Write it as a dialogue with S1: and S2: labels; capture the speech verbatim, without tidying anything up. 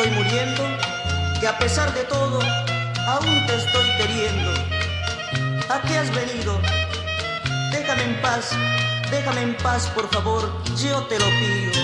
S1: estoy muriendo, que a pesar de todo, aún te estoy queriendo. ¿A qué has venido? Déjame en paz, déjame en paz, por favor, yo te lo pido.